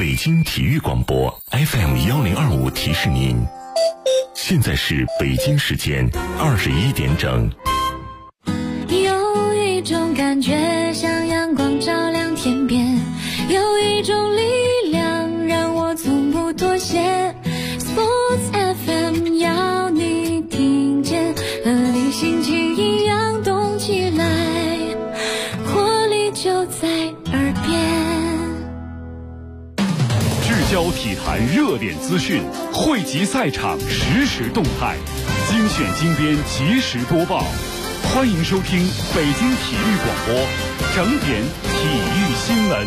北京体育广播 FM1025提示您，现在是北京时间21点整。 有一种感觉像阳光照亮天边，有一种力量让我从不妥协。 Sports FM 要你听见，和你心情一样动起来，活力就在耳边。 聚焦体坛热点资讯，汇集赛场实时动态，精选精编及时播报。欢迎收听北京体育广播整点体育新闻。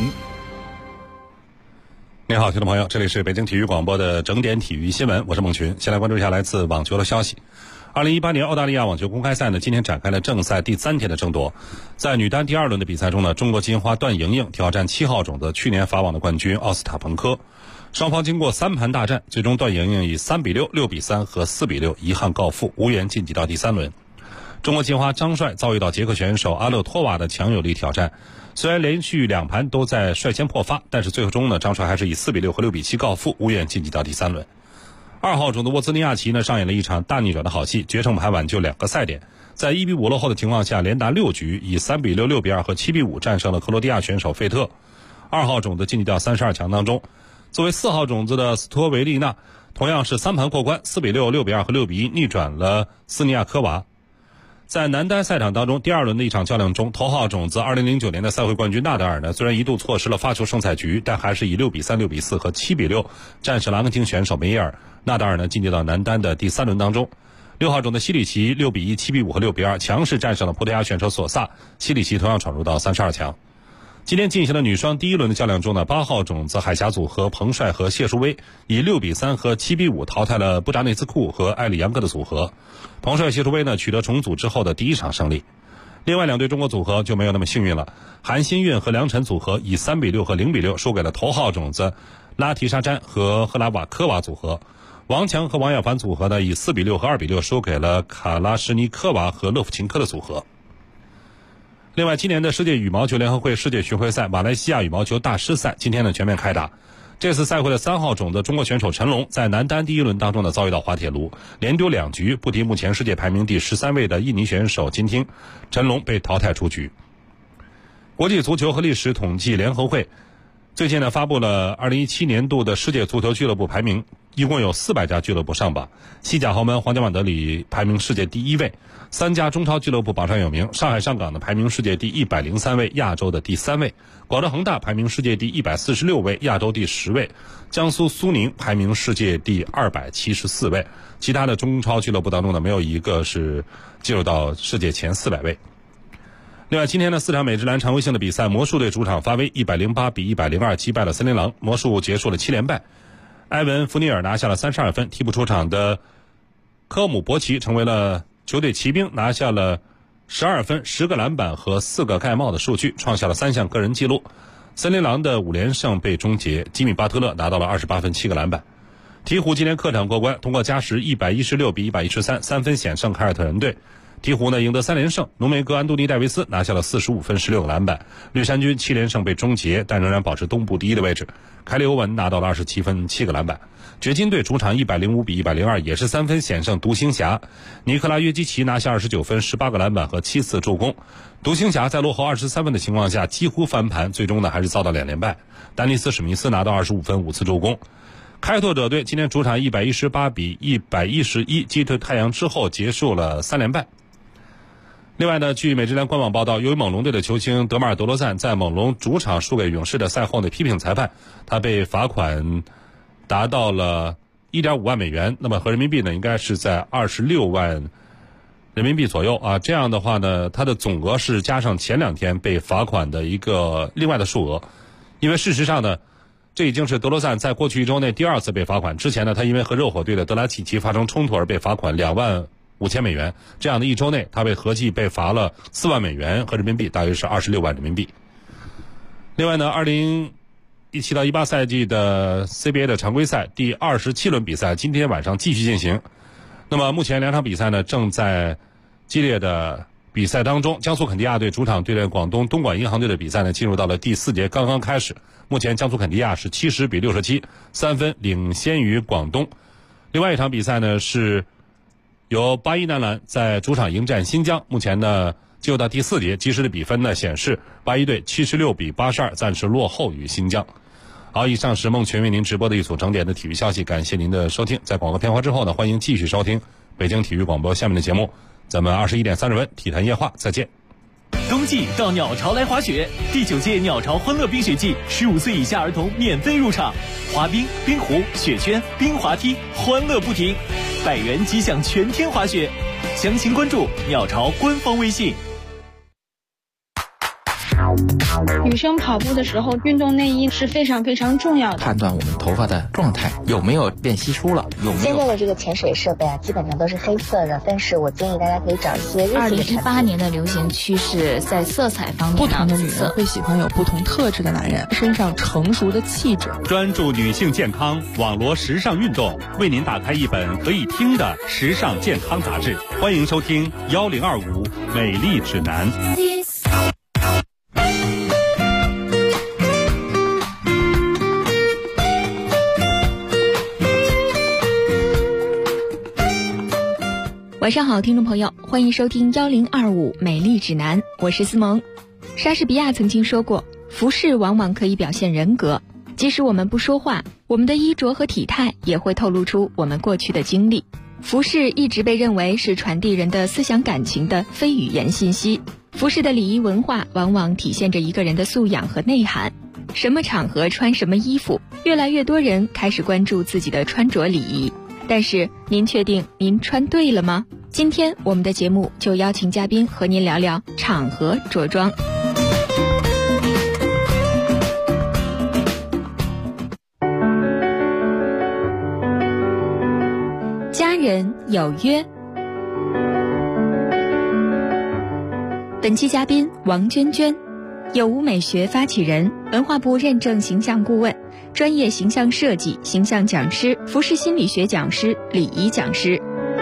你好，听众朋友，这里是北京体育广播的整点体育新闻，我是孟群。先来关注一下来自网球的消息。2018年澳大利亚网球公开赛呢，今天展开了正赛第3天的争夺。在女单第2轮的比赛中呢，中国金花段莹莹挑战7号种子去年法网的冠军奥斯塔彭科。双方经过3盘大战，最终段莹莹以3比6、6比3和4比6遗憾告负，无缘晋级到第3轮。中国金花张帅遭遇到捷克选手阿勒托娃的强有力挑战，虽然连续2盘都在率先破发，但是最终呢，张帅还是以4比6和6比7告负，无缘晋级到第3轮。2号种的沃兹尼亚奇呢，上演了一场大逆转的好戏，决胜盘挽救2个赛点，在1比5落后的情况下，连打6局，以3比6、6比2和7比5战胜了克罗地亚选手费特。2号种子晋级到32强当中。作为4号种子的斯托维利娜，同样是3盘过关，4比6、6比2和6比1逆转了斯尼亚科娃。在男单赛场当中，第2轮的一场较量中，头号种子2009年的赛会冠军纳达尔呢，虽然一度错失了发球胜赛局，但还是以6比3、6比4和7比6战胜了阿根廷选手梅耶尔。纳达尔呢晋级到男单的第3轮当中。6号种的西里奇6比1、7比5和6比2强势战胜了葡萄牙选手索萨，西里奇同样闯入到32强。今天进行的女双第1轮的较量中呢，8号种子海峡组合彭帅和谢淑薇以6比3和7比5淘汰了布扎内斯库和埃里扬戈的组合。彭帅、谢淑薇呢取得重组之后的第1场胜利。另外2对中国组合就没有那么幸运了，韩新韵和梁晨组合以3比6和0比6输给了头号种子拉提沙詹和赫拉瓦科娃组合。王强和王晓凡组合呢以4比6和2比6输给了卡拉什尼科娃和勒夫琴科的组合。另外，今年的世界羽毛球联合会世界巡回赛马来西亚羽毛球大师赛今天呢全面开打。这次赛会的3号种的中国选手陈龙在男单第1轮当中呢遭遇到滑铁卢，连丢2局，不敌目前世界排名第13位的印尼选手金汀，陈龙被淘汰出局。国际足球和历史统计联合会最近呢发布了2017年度的世界足球俱乐部排名，一共有400家俱乐部上榜。西甲豪门皇家马德里排名世界第1位，3家中超俱乐部榜上有名，上海上港的排名世界第103位，亚洲的第3位；广州恒大排名世界第146位，亚洲第10位；江苏苏宁排名世界第274位。其他的中超俱乐部当中呢，没有一个是进入到世界前400位。另外，今天的4场美职篮常规性的比赛，魔术队主场发威108比102击败了森林狼，魔术结束了7连败。埃文·福尼尔拿下了32分，替补出场的科姆伯奇成为了球队骑兵，拿下了12分、10个篮板和4个盖帽的数据，创下了3项个人纪录。森林狼的5连胜被终结，吉米·巴特勒拿到了28分、7个篮板。鹈鹕今天客场过关，通过加时116比113，3分险胜凯尔特人队。鹈鹕呢赢得3连胜，浓眉哥安东尼戴维斯拿下了45分、16个篮板。绿衫军7连胜被终结，但仍然保持东部第1的位置。凯里欧文拿到了27分、7个篮板。掘金队主场105比102，也是3分险胜独行侠。尼克拉约基奇拿下29分、18个篮板和7次助攻。独行侠在落后23分的情况下几乎翻盘，最终呢还是遭到2连败。丹尼斯史密斯拿到25分、5次助攻。开拓者队今天主场118比111击退太阳之后结束了3连败。另外呢，据美职联官网报道，由于猛龙队的球星德马尔·德罗赞在猛龙主场输给勇士的赛后呢批评裁判，他被罚款达到了1.5万美元，那么合人民币呢应该是在26万人民币左右啊。这样的话呢，他的总额是加上前2天被罚款的一个另外的数额。因为事实上呢，这已经是德罗赞在过去1周内第2次被罚款，之前呢他因为和热火队的德拉季奇发生冲突而被罚款2万5千美元，这样的1周内他合计被罚了4万美元，和人民币大约是26万人民币。另外呢，2017到18赛季的 CBA 的常规赛第27轮比赛今天晚上继续进行。那么目前2场比赛呢正在激烈的比赛当中，江苏肯迪亚队主场对阵广东东莞银行队的比赛呢，进入到了第4节刚刚开始。目前江苏肯迪亚是70比67，3分领先于广东。另外一场比赛呢，是由八一男篮在主场迎战新疆。目前呢，进入到第4节，即时的比分呢显示八一队76比82，暂时落后于新疆。好，以上是孟群为您直播的一组整点的体育消息，感谢您的收听。在广告片花之后呢，欢迎继续收听北京体育广播下面的节目。咱们21点30分体坛夜话再见。 冬季到鸟巢来滑雪，第9届鸟巢欢乐冰雪季，15岁以下儿童免费入场，滑冰、冰壶、雪圈、冰滑梯，欢乐不停，100元即享全天滑雪。详情关注鸟巢官方微信。 女生跑步的时候，运动内衣是非常非常重要的， 判断我们头发的状态有没有变稀疏了，有没有。 现在的这个潜水设备啊，基本上都是黑色的，但是我建议大家可以找一些日系的产品。 2018年的流行趋势在色彩方面， 不同的女人会喜欢有不同特质的男人，身上成熟的气质。 专注女性健康，网罗时尚运动，为您打开一本可以听的时尚健康杂志。欢迎收听1025美丽指南。 晚上好，听众朋友，欢迎收听1025美丽指南，我是思萌。莎士比亚曾经说过，服饰往往可以表现人格，即使我们不说话，我们的衣着和体态也会透露出我们过去的经历。服饰一直被认为是传递人的思想感情的非语言信息，服饰的礼仪文化往往体现着一个人的素养和内涵。什么场合穿什么衣服，越来越多人开始关注自己的穿着礼仪。但是您确定您穿对了吗？今天我们的节目就邀请嘉宾和您聊聊场合着装。家人有约。本期嘉宾王娟娟，有无美学发起人，文化部认证形象顾问，专业形象设计、形象讲师、服饰心理学讲师、礼仪讲师。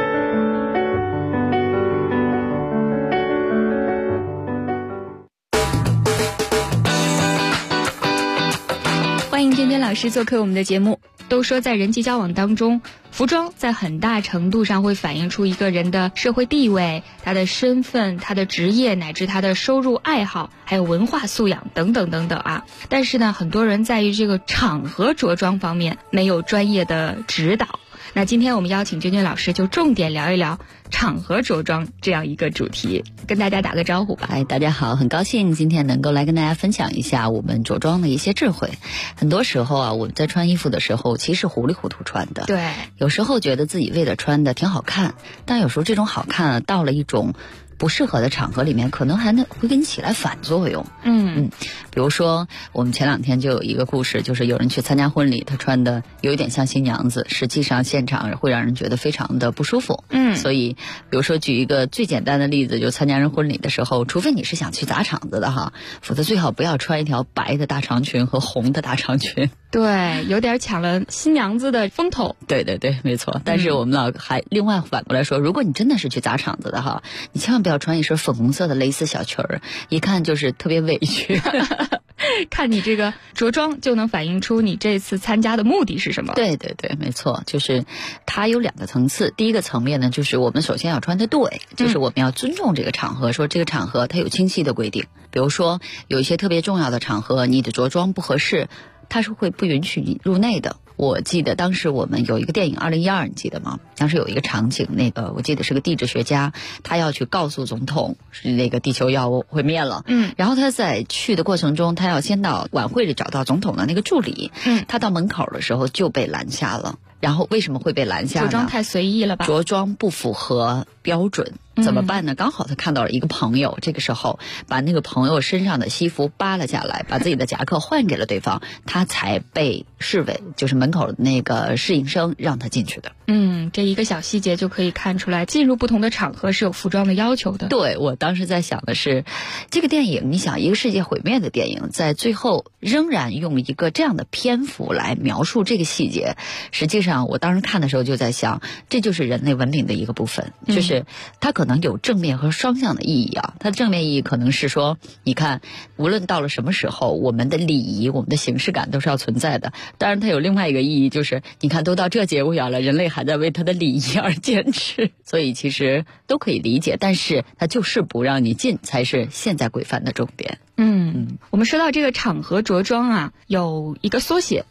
欢迎娟娟老师做客我们的节目。都说在人际交往当中，服装在很大程度上会反映出一个人的社会地位、他的身份、他的职业，乃至他的收入、爱好，还有文化素养等等等等啊。但是呢，很多人在于这个场合着装方面没有专业的指导。那今天我们邀请娟娟老师就重点聊一聊场合着装这样一个主题，跟大家打个招呼吧。 大家好，很高兴今天能够来跟大家分享一下我们着装的一些智慧。很多时候啊，我们在穿衣服的时候其实糊里糊涂穿的， 对， 有时候觉得自己为了穿的挺好看，但有时候这种好看啊，到了一种不适合的场合里面，可能还会给你起来反作用。比如说我们前2天就有一个故事，就是有人去参加婚礼，他穿的有一点像新娘子，实际上现场会让人觉得非常的不舒服。所以比如说举一个最简单的例子，就参加人婚礼的时候，除非你是想去砸场子的哈，否则最好不要穿一条白的大长裙和红的大长裙。 对，有点抢了新娘子的风头。 对对对，没错。但是我们还另外反过来说，如果你真的是去砸场子的哈，你千万不要穿一身粉红色的蕾丝小裙儿，一看就是特别委屈。 看你这个着装就能反映出你这次参加的目的是什么。 对对对，没错，就是它有2个层次。第一个层面呢，就是我们首先要穿得对，就是我们要尊重这个场合，说这个场合它有清晰的规定。比如说有一些特别重要的场合，你的着装不合适，它是会不允许你入内的。我记得当时我们有一个电影2012，你记得吗？当时有一个场景，我记得是个地质学家，他要去告诉总统那个地球要毁灭了。然后他在去的过程中，他要先到晚会里找到总统的那个助理。他到门口的时候就被拦下了。然后为什么会被拦下呢？ 着装太随意了吧？ 着装不符合标准。怎么办呢？刚好他看到了一个朋友，这个时候把那个朋友身上的西服扒了下来，把自己的夹克换给了对方，他才被侍卫，就是门口的那个侍应生让他进去的。 这一个小细节就可以看出来，进入不同的场合是有服装的要求的。 对，我当时在想的是，这个电影，你想一个世界毁灭的电影，在最后仍然用一个这样的篇幅来描述这个细节，实际上我当时看的时候就在想，这就是人类文明的一个部分，就是它可可能有正面和双向的意义啊。它的正面意义可能是说，你看，无论到了什么时候，我们的礼仪、我们的形式感都是要存在的。当然，它有另外一个意义，就是你看，都到这节骨眼了，人类还在为它的礼仪而坚持，所以其实都可以理解。但是它就是不让你进，才是现在规范的重点。 我们说到这个场合着装啊，有一个缩写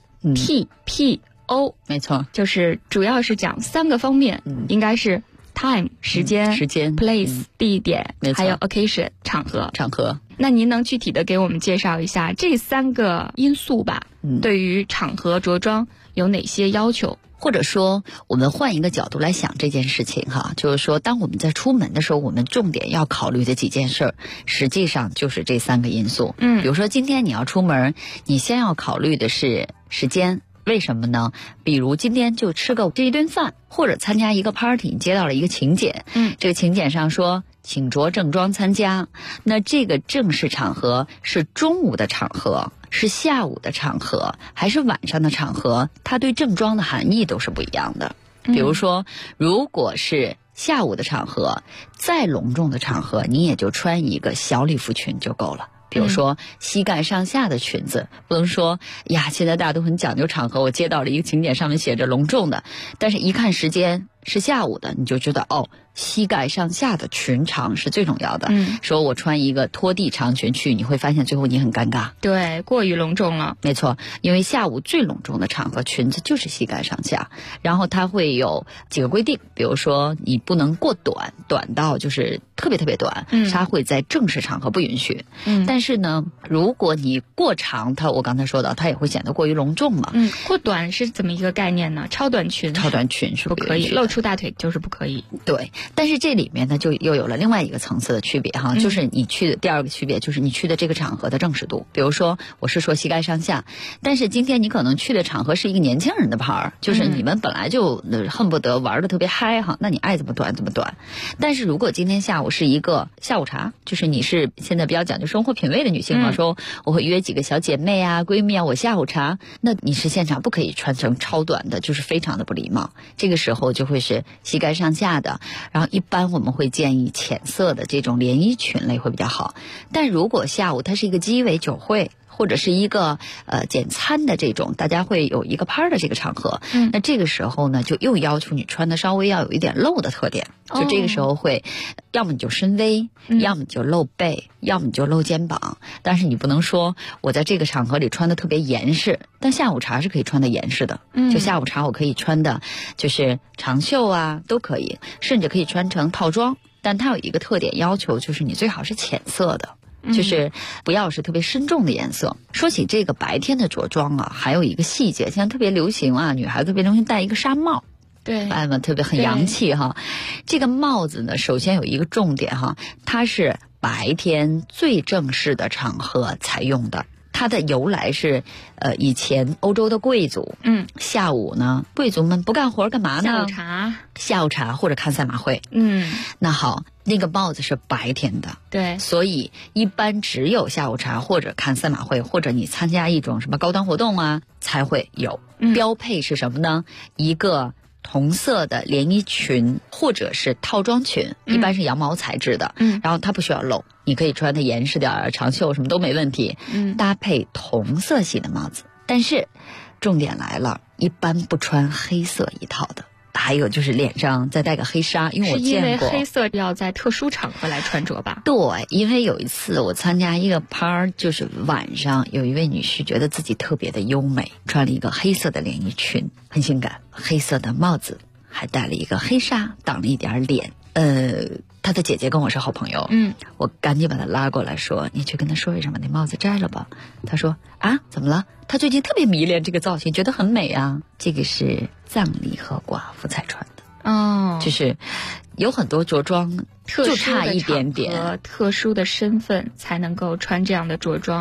TPO， 没错， 就是主要是讲3个方面，应该是 time 时间、place 地点，还有 occasion 场合。那您能具体的给我们介绍一下这3个因素吧？对于场合着装有哪些要求？ 或者说我们换一个角度来想这件事情哈，就是说当我们在出门的时候，我们重点要考虑的几件事，实际上就是这3个因素。比如说今天你要出门，你先要考虑的是时间。为什么呢？比如今天就吃这一顿饭，或者参加一个 party， 你接到了一个请柬，这个请柬上说请着正装参加，那这个正式场合是中午的场合，是下午的场合，还是晚上的场合，它对正装的含义都是不一样的。比如说，如果是下午的场合，再隆重的场合，你也就穿一个小礼服裙就够了。比如说膝盖上下的裙子，不能说呀，现在大家都很讲究场合，我接到了一个请柬，上面写着隆重的，但是一看时间是下午的，你就知道哦，膝盖上下的裙长是最重要的。说我穿一个拖地长裙去，你会发现最后你很尴尬。 对，过于隆重了。 没错，因为下午最隆重的场合，裙子就是膝盖上下，然后它会有几个规定，比如说你不能过短，短到就是特别特别短，它会在正式场合不允许。但是呢，如果你过长，我刚才说到，它也会显得过于隆重嘛。 过短是怎么一个概念呢？超短裙是不可以，露出大腿就是不可以。 对，但是这里面呢，就又有了另外一个层次的区别哈，就是你去的第2个区别，就是你去的这个场合的正式度。比如说，我是说膝盖上下，但是今天你可能去的场合是一个年轻人的趴，就是你们本来就恨不得玩的特别嗨哈，那你爱怎么短怎么短。但是如果今天下午是一个下午茶，就是你是现在比较讲究生活品味的女性嘛，说我会约几个小姐妹啊、闺蜜啊，我下午茶，那你是现场不可以穿成超短的，就是非常的不礼貌。这个时候就会是膝盖上下的，然后一般我们会建议浅色的这种连衣裙类会比较好。但如果下午它是一个鸡尾酒会，或者是一个简餐的这种，大家会有一个趴的这个场合，那这个时候呢，就又要求你穿的稍微要有一点露的特点，就这个时候会，要么你就深 V，要么你就露背，要么你就露肩膀，但是你不能说我在这个场合里穿的特别严实，但下午茶是可以穿的严实的，就下午茶我可以穿的就是长袖啊都可以，甚至可以穿成套装，但它有一个特点要求，就是你最好是浅色的。就是不要是特别深重的颜色。说起这个白天的着装啊，还有一个细节，现在特别流行啊，女孩子特别流行戴一个纱帽。 对， 特别很洋气哈。这个帽子呢，首先有一个重点哈，它是白天最正式的场合才用的。它的由来是，以前欧洲的贵族，下午呢，贵族们不干活干嘛呢？下午茶或者看赛马会。那好，那个帽子是白天的， 对， 所以一般只有下午茶或者看赛马会，或者你参加一种什么高端活动啊，才会有。标配是什么呢？一个同色的连衣裙或者是套装裙，一般是羊毛材质的，然后它不需要露，你可以穿的严实点，长袖什么都没问题，搭配同色系的帽子。但是重点来了，一般不穿黑色一套的。还有就是脸上再戴个黑纱，因为我见过。 是因为黑色要在特殊场合来穿着吧？ 对，因为有一次我参加一个趴，就是晚上有一位女士觉得自己特别的优美，穿了一个黑色的连衣裙，很性感，黑色的帽子，还戴了一个黑纱，挡了一点脸。她的姐姐跟我是好朋友，我赶紧把她拉过来说，你去跟她说一声，把那帽子摘了吧。她说啊，怎么了？她最近特别迷恋这个造型，觉得很美啊。这个是葬礼和寡妇才穿的，就是有很多着装就差一点点， 特殊的身份才能够穿这样的着装。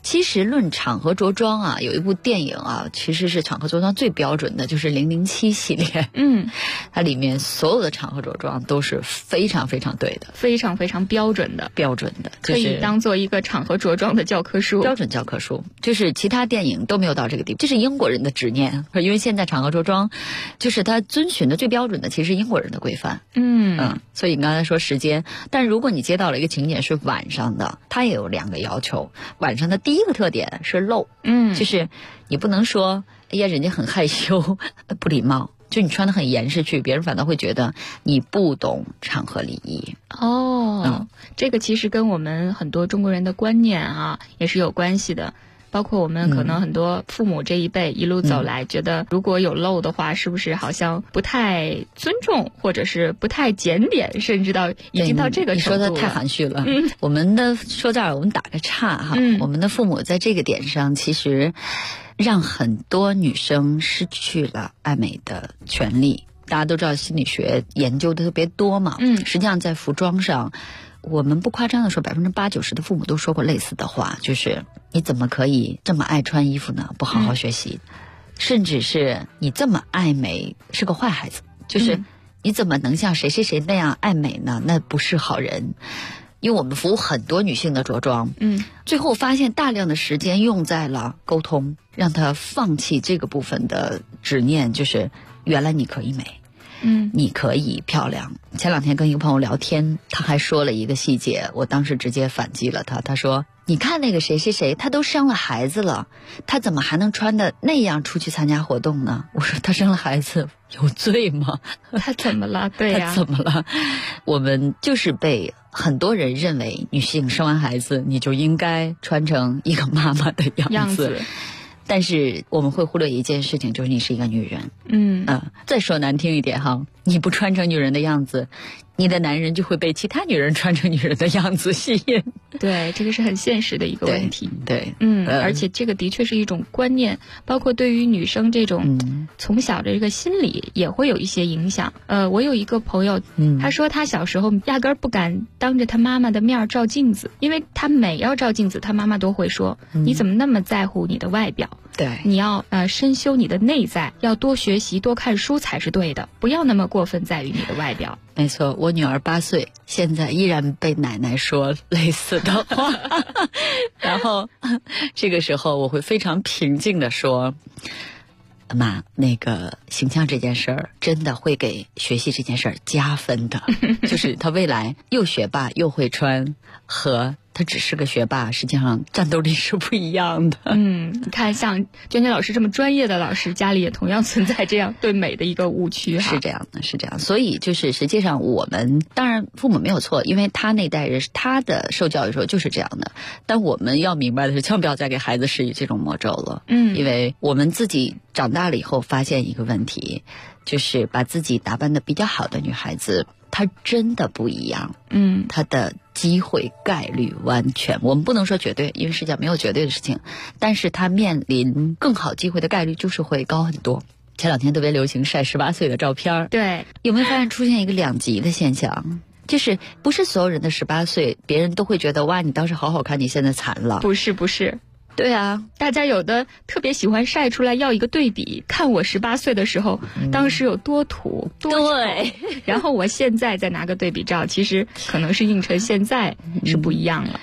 其实论场合着装啊，有一部电影啊，其实是场合着装最标准的，就是007系列。它里面所有的场合着装都是非常非常对的， 非常非常标准的， 可以当做一个场合着装的教科书， 标准教科书。就是其他电影都没有到这个地步，这是英国人的执念，因为现在场合着装就是他遵循的最标准的，其实是英国人的规范。所以你刚才说时间，但如果你接到了一个请柬是晚上的，它也有2个要求。晚上的第一个特点是露，就是你不能说哎呀人家很害羞不礼貌，就你穿得很严实去，别人反倒会觉得你不懂场合礼仪。 这个其实跟我们很多中国人的观念啊也是有关系的。包括我们可能很多父母这一辈一路走来，觉得如果有漏的话，是不是好像不太尊重，或者是不太检点，甚至到已经到这个程度了。 你说的太含蓄了。我们的说这儿我们打个岔哈，我们的父母在这个点上其实让很多女生失去了爱美的权利。大家都知道心理学研究的特别多嘛，实际上在服装上，我们不夸张的说，80%-90%的父母都说过类似的话，就是你怎么可以这么爱穿衣服呢？不好好学习，甚至是你这么爱美是个坏孩子，就是你怎么能像谁谁谁那样爱美呢？那不是好人。因为我们服务很多女性的着装，最后发现大量的时间用在了沟通，让她放弃这个部分的执念，就是原来你可以美。你可以漂亮。前2天跟一个朋友聊天，他还说了一个细节，我当时直接反击了他。他说：“你看那个谁谁谁，他都生了孩子了，他怎么还能穿的那样出去参加活动呢？”我说：“他生了孩子有罪吗？ 他怎么了？对呀， 他怎么了？我们就是被很多人认为女性生完孩子你就应该穿成一个妈妈的样子。但是我们会忽略一件事情，就是你是一个女人。再说难听一点哈，你不穿成女人的样子，你的男人就会被其他女人穿成女人的样子吸引。 对，这个是很现实的一个问题。 对， 而且这个的确是一种观念，包括对于女生这种从小的这个心理也会有一些影响。我有一个朋友，他说他小时候压根儿不敢当着他妈妈的面照镜子，因为他每要照镜子，他妈妈都会说：“你怎么那么在乎你的外表？ 对， 你要深修你的内在，要多学习多看书才是对的，不要那么过分在于你的外表。” 没错，我女儿8岁，现在依然被奶奶说类似的话然后这个时候我会非常平静地说：“妈，那个形象这件事儿真的会给学习这件事儿加分的就是她未来又学霸又会穿，和她只是个学霸实际上战斗力是不一样的。 你看像娟娟老师这么专业的老师，家里也同样存在这样对美的一个误区是这样的。所以就是实际上我们当然父母没有错，因为他那代人他的受教育时候就是这样的，但我们要明白的是，千万不要再给孩子施以这种魔咒了。因为我们自己长大了以后发现一个问题，就是把自己打扮得比较好的女孩子，她真的不一样。她的机会概率完全，我们不能说绝对，因为世界上没有绝对的事情，但是她面临更好机会的概率就是会高很多。前2天特别流行晒18岁的照片， 对， 有没有发现出现一个2极的现象？就是不是所有人的18岁，别人都会觉得哇，你当时好好看，你现在残了。 不是。对啊，大家有的特别喜欢晒出来要一个对比，看我18岁的时候，当时有多土多丑，然后我现在再拿个对比照，其实可能是映衬现在是不一样了。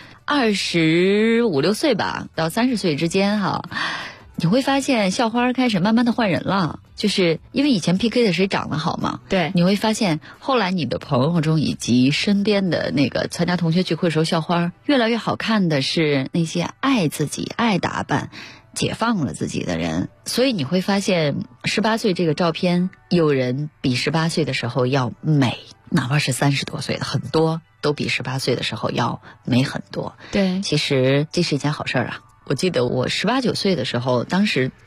25、26岁吧，到30岁之间哈，你会发现校花开始慢慢的换人了，就是因为以前 PK 的谁长得好嘛。 对， 你会发现后来你的朋友中以及身边的那个参加同学聚会时候，校花越来越好看的是那些爱自己、爱打扮、解放了自己的人。所以你会发现18岁这个照片，有人比18岁的时候要美，哪怕是30多岁的，很多都比18岁的时候要美很多。 对， 其实这是一件好事儿啊。我记得我18、19岁的时候，当时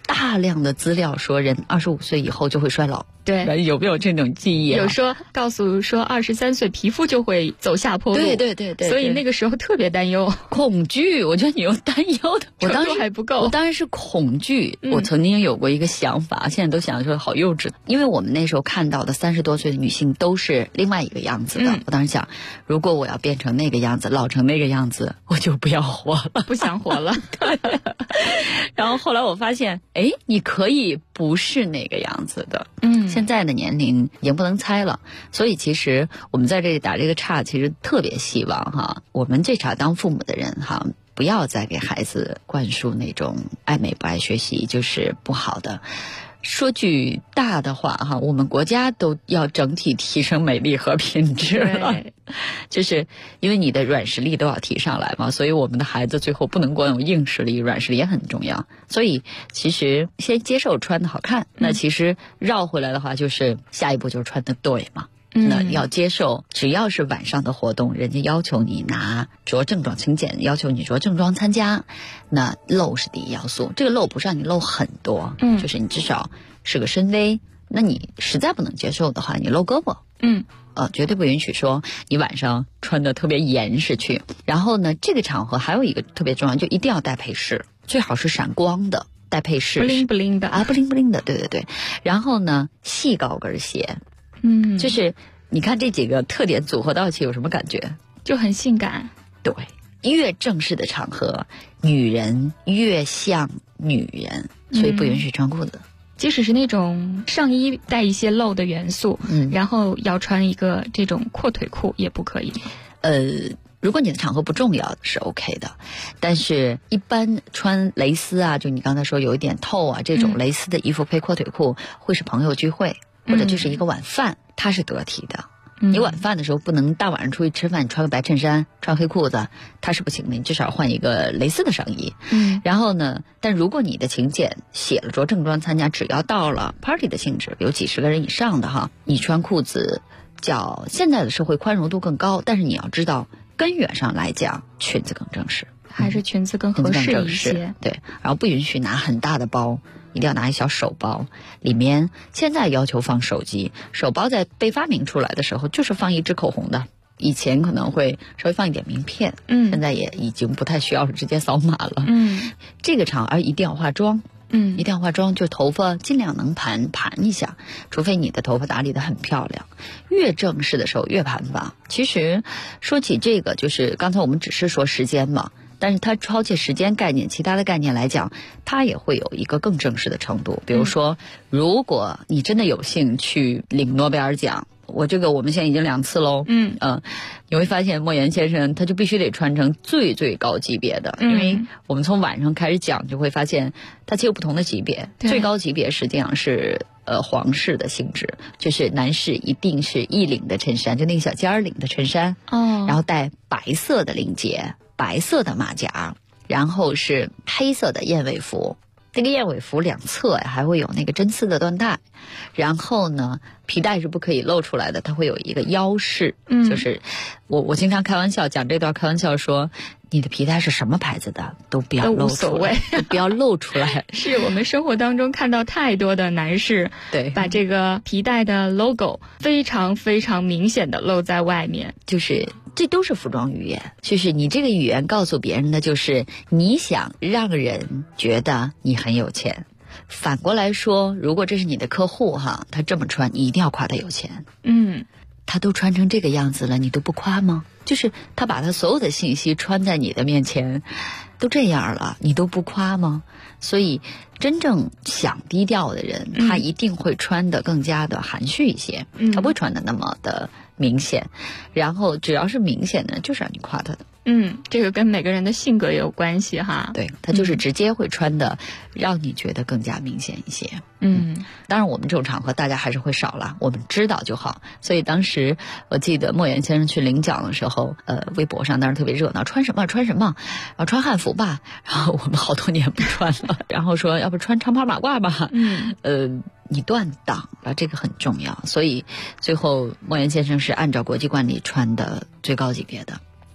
大量的资料说人25岁以后就会衰老。 对， 有没有这种记忆啊？ 有说告诉说23岁皮肤就会走下坡路。 对， 所以那个时候特别担忧， 恐惧。我觉得你有担忧的程度还不够。 我当然是恐惧。我曾经有过一个想法，现在都想说好幼稚。因为我们那时候看到的30多岁的女性都是另外一个样子的。我当时想，如果我要变成那个样子，老成那个样子，我就不要活了， 不想活了。 然后后来我发现，你可以不是那个样子的。现在的年龄已经不能猜了，所以其实我们在这里打这个岔，其实特别希望哈，我们这茬当父母的人哈，不要再给孩子灌输那种爱美不爱学习就是不好的。说句大的话哈，我们国家都要整体提升美丽和品质了，就是因为你的软实力都要提上来嘛，所以我们的孩子最后不能光有硬实力，软实力也很重要。所以其实先接受穿的好看，那其实绕回来的话，就是下一步就是穿的对嘛。那要接受，只要是晚上的活动，人家要求你着正装请柬，要求你着正装参加，那露是第一要素。这个露不是让你露很多，就是你至少是个深 V。那你实在不能接受的话，你露胳膊，绝对不允许说你晚上穿的特别严实去。然后呢，这个场合还有一个特别重要，就一定要带配饰，最好是闪光的，带配饰， 不灵不灵的不灵不灵的，对。然后呢，细高跟鞋。就是你看这几个特点组合到一起有什么感觉？ 就很性感。 对，越正式的场合，女人越像女人，所以不允许穿裤子。 即使是那种上衣带一些露的元素，然后要穿一个这种阔腿裤也不可以。 如果你的场合不重要是 OK 的，但是一般穿蕾丝啊，就你刚才说有一点透啊，这种蕾丝的衣服配阔腿裤，会是朋友聚会。或者就是一个晚饭，它是得体的。你晚饭的时候不能大晚上出去吃饭，你穿个白衬衫，穿黑裤子，它是不行的。你至少换一个蕾丝的上衣。然后呢，但如果你的请柬写了着正装参加，只要到了 party 的性质，有几十个人以上的哈，你穿裤子，较现在的社会宽容度更高，但是你要知道，根源上来讲，裙子更正式， 还是裙子更合适一些。 对，然后不允许拿很大的包。一定要拿一小手包，里面现在要求放手机。手包在被发明出来的时候，就是放一支口红的。以前可能会稍微放一点名片，现在也已经不太需要，直接扫码了。这个场合一定要化妆，一定要化妆，就头发尽量能盘一下，除非你的头发打理得很漂亮。越正式的时候越盘吧。其实说起这个，就是刚才我们只是说时间嘛。但是它抛弃时间概念，其他的概念来讲，它也会有一个更正式的程度。比如说，如果你真的有幸去领诺贝尔奖，我们现在已经2次喽。你会发现莫言先生他就必须得穿成最最高级别的，因为我们从晚上开始讲，就会发现它其实有不同的级别。最高级别实际上是皇室的性质，就是男士一定是一领的衬衫，就那个小尖领的衬衫，然后带白色的领结。白色的马甲，然后是黑色的燕尾服，这个燕尾服两侧还会有那个真丝的缎带，然后呢皮带是不可以露出来的，它会有一个腰饰，就是我经常开玩笑讲这段，开玩笑说你的皮带是什么牌子的都不要露出来，都不要露出来。 是我们生活当中看到太多的男士， 对， 把这个皮带的 logo 非常非常明显的露在外面， 就是这都是服装语言，就是你这个语言告诉别人的就是你想让人觉得你很有钱。反过来说，如果这是你的客户哈，他这么穿，你一定要夸他有钱。他都穿成这个样子了，你都不夸吗？就是他把他所有的信息穿在你的面前，都这样了，你都不夸吗？所以真正想低调的人，他一定会穿得更加的含蓄一些，他不会穿得那么的明显。然后只要是明显的，就是让你夸他的。 这个跟每个人的性格也有关系哈。 对，他就是直接会穿的让你觉得更加明显一些。当然我们这种场合大家还是会少了，我们知道就好。所以当时我记得莫言先生去领奖的时候，微博上当时特别热闹，穿什么穿什么，穿汉服吧，然后我们好多年不穿了，然后说要不穿长袍马褂吧。你断档了，这个很重要。所以最后莫言先生是按照国际惯例穿的最高级别的。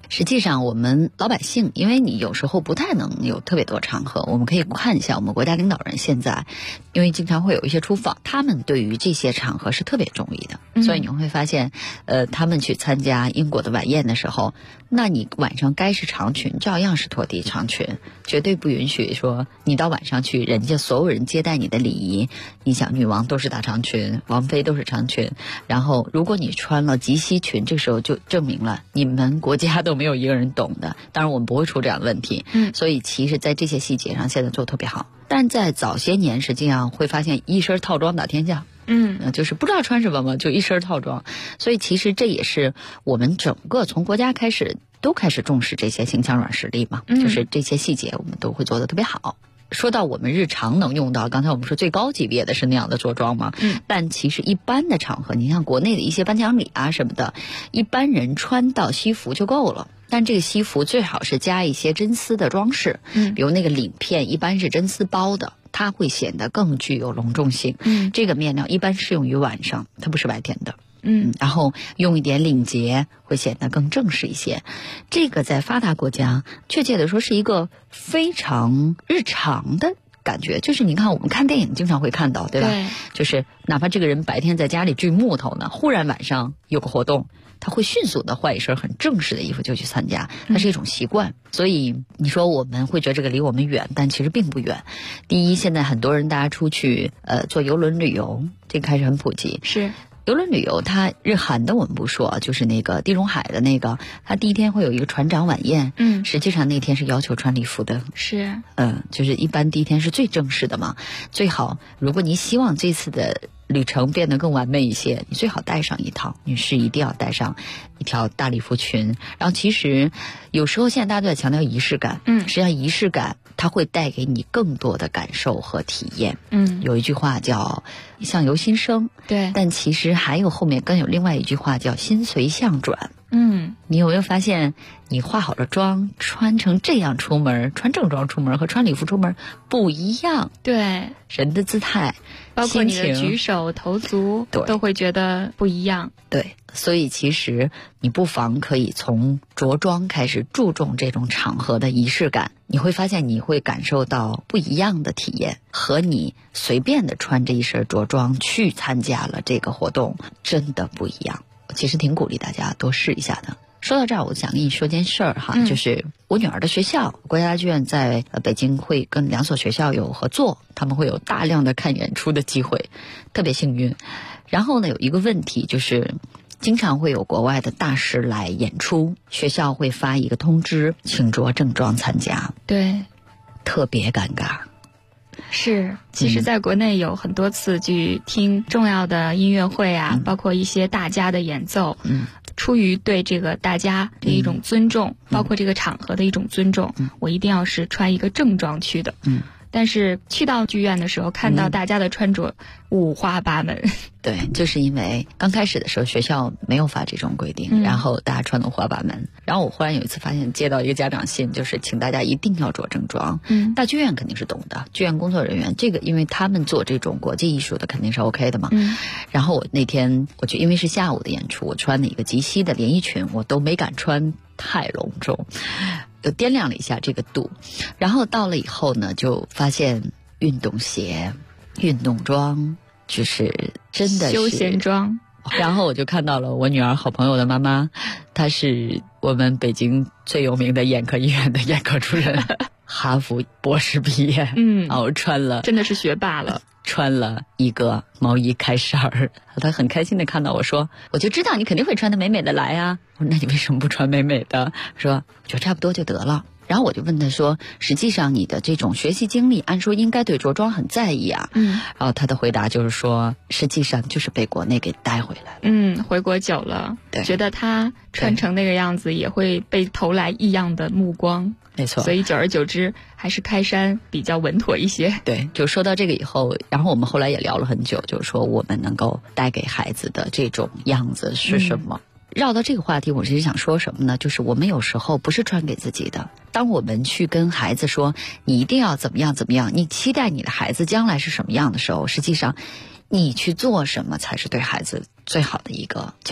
实际上我们老百姓，因为你有时候不太能有特别多场合，我们可以看一下我们国家领导人现在，因为经常会有一些出访，他们对于这些场合是特别中意的，所以你会发现他们去参加英国的晚宴的时候，那你晚上该是长裙照样是拖地长裙，绝对不允许说你到晚上去人家所有人接待你的礼仪，你想女王都是大长裙，王妃都是长裙，然后如果你穿了及膝裙，这时候就证明了你们国家都没有一个人懂的，当然我们不会出这样的问题，所以其实在这些细节上现在做得特别好。但在早些年实际上会发现一身套装打天下，就是不知道穿什么嘛，就一身套装，所以其实这也是我们整个从国家开始都开始重视这些形象软实力嘛，就是这些细节我们都会做得特别好。说到我们日常能用到，刚才我们说最高级别的是那样的着装嘛，但其实一般的场合，你像国内的一些颁奖礼啊什么的，一般人穿到西服就够了。但这个西服最好是加一些真丝的装饰，比如那个领片一般是真丝包的，它会显得更具有隆重性。这个面料一般适用于晚上，它不是白天的。然后用一点领结会显得更正式一些。这个在发达国家，确切的说是一个非常日常的感觉，就是你看我们看电影经常会看到，对吧？对，就是哪怕这个人白天在家里锯木头呢，忽然晚上有个活动，他会迅速的换一身很正式的衣服就去参加，它是一种习惯。所以你说我们会觉得这个离我们远，但其实并不远。第一，现在很多人大家出去坐邮轮旅游，这个开始很普及。是。邮轮旅游，它日韩的我们不说，就是那个地中海的那个，它第一天会有一个船长晚宴，实际上那天是要求穿礼服的，是，就是一般第一天是最正式的嘛，最好如果你希望这次的旅程变得更完美一些，你最好带上一套，女士一定要带上一条大礼服裙。然后其实有时候现在大家都在强调仪式感，实际上仪式感它会带给你更多的感受和体验。有一句话叫相由心生，对，但其实还有后面更有另外一句话叫心随相转。你有没有发现你化好了妆穿成这样出门，穿正装出门和穿礼服出门不一样？对，人的姿态包括你的举手投足都会觉得不一样。 对，所以其实你不妨可以从着装开始注重这种场合的仪式感，你会发现你会感受到不一样的体验，和你随便的穿着一身着装去参加了这个活动真的不一样。其实挺鼓励大家多试一下的。说到这儿，我想跟你说件事儿哈，就是我女儿的学校国家大剧院在北京会跟2所学校有合作，他们会有大量的看演出的机会，特别幸运。然后呢，有一个问题就是经常会有国外的大师来演出，学校会发一个通知，请着正装参加。对，特别尴尬。 是，其实在国内有很多次去听重要的音乐会啊，包括一些大家的演奏，出于对这个大家的一种尊重，包括这个场合的一种尊重，我一定要是穿一个正装去的。但是去到剧院的时候，看到大家的穿着五花八门。 对，就是因为刚开始的时候学校没有发这种规定，然后大家穿的五花八门。然后我忽然有一次发现接到一个家长信，就是请大家一定要着正装。大剧院肯定是懂的，剧院工作人员这个因为他们做这种国际艺术的肯定是 OK 的嘛。然后我那天我就因为是下午的演出，我穿了一个及膝的连衣裙，我都没敢穿太隆重，就掂量了一下这个度。然后到了以后呢，就发现运动鞋、运动装就是真的是休闲装。 然后我就看到了我女儿好朋友的妈妈，她是我们北京最有名的眼科医院的眼科主任，哈佛博士毕业，然后穿了， 真的是学霸了。 穿了一个毛衣开衫儿，他很开心的看到我说，我就知道你肯定会穿得美美的来啊。我说那你为什么不穿美美的？说我觉得差不多就得了。然后我就问他说，实际上你的这种学习经历按说应该对着装很在意啊。然后他的回答就是说，实际上就是被国内给带回来了。 回国久了，觉得他穿成那个样子也会被投来异样的目光。 没错， 所以久而久之还是开衫比较稳妥一些。 对，就说到这个以后，然后我们后来也聊了很久，就是说我们能够带给孩子的这种样子是什么。绕到这个话题，我其实想说什么呢？就是我们有时候不是穿给自己的，当我们去跟孩子说你一定要怎么样怎么样，你期待你的孩子将来是什么样的时候，实际上你去做什么才是对孩子最好的一个